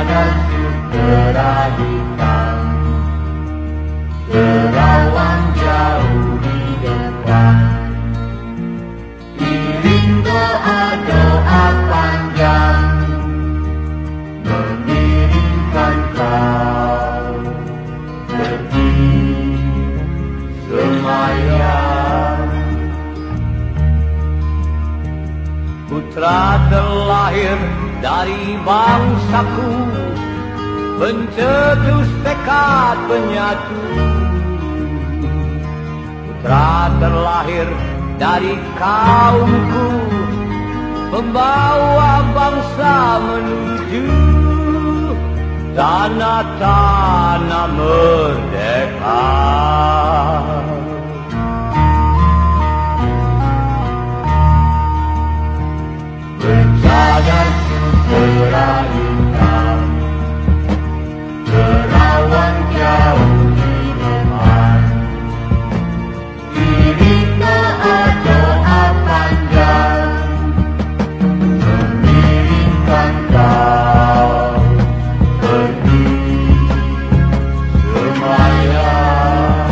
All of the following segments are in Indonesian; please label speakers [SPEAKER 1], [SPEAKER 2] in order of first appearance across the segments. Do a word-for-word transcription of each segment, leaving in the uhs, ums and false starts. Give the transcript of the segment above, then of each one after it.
[SPEAKER 1] dan sutera hitam, terawang jauh di depan. Iring doa-doa panjang mengiringkan kau pergi semayang.
[SPEAKER 2] Putra terlahir dari bangsaku, pencetus tekad penyatu. Putra terlahir dari kaumku, pembawa bangsa menuju tanah-tanah merdeka.
[SPEAKER 1] Berjalan sutera hitam, terawang jauh di depan. Iring doa-doa panjang mengiringkan kau pergi semayang.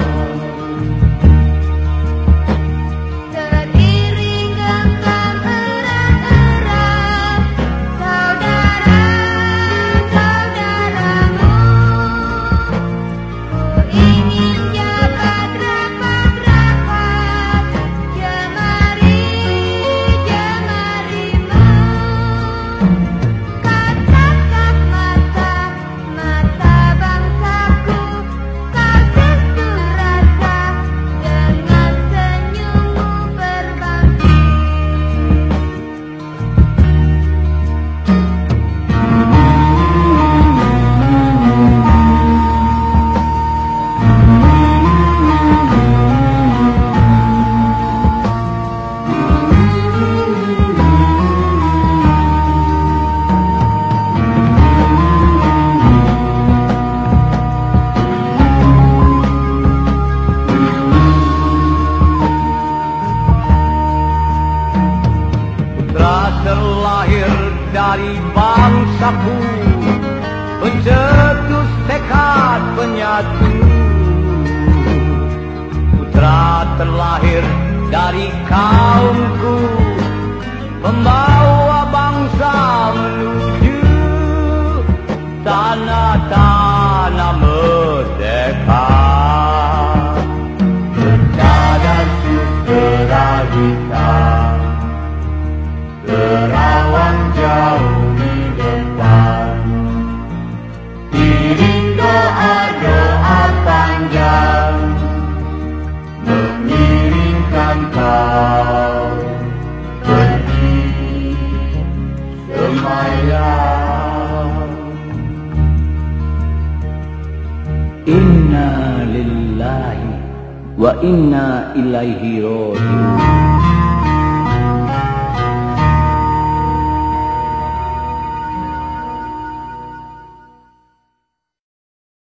[SPEAKER 3] Teriring genggam erat-erat saudara-saudaramu, ku ingin jabat rapat-rapat jemari-jemarimu. Katakan mata-mata bangsaku, kau sentuh rasa dengan senyummu berbakti.
[SPEAKER 2] Putra terlahir dari bangsaku, pencetus tekad penyatu. Putra terlahir dari kaumku, pembawa bangsa menuju tanah-tanah merdeka.
[SPEAKER 1] Berjalan sutera hitam, terawang jauh di depan. Iring doa-doa panjang mengiringkan kau pergi semayang.
[SPEAKER 2] Inna lillahi wa inna ilaihi raji'un.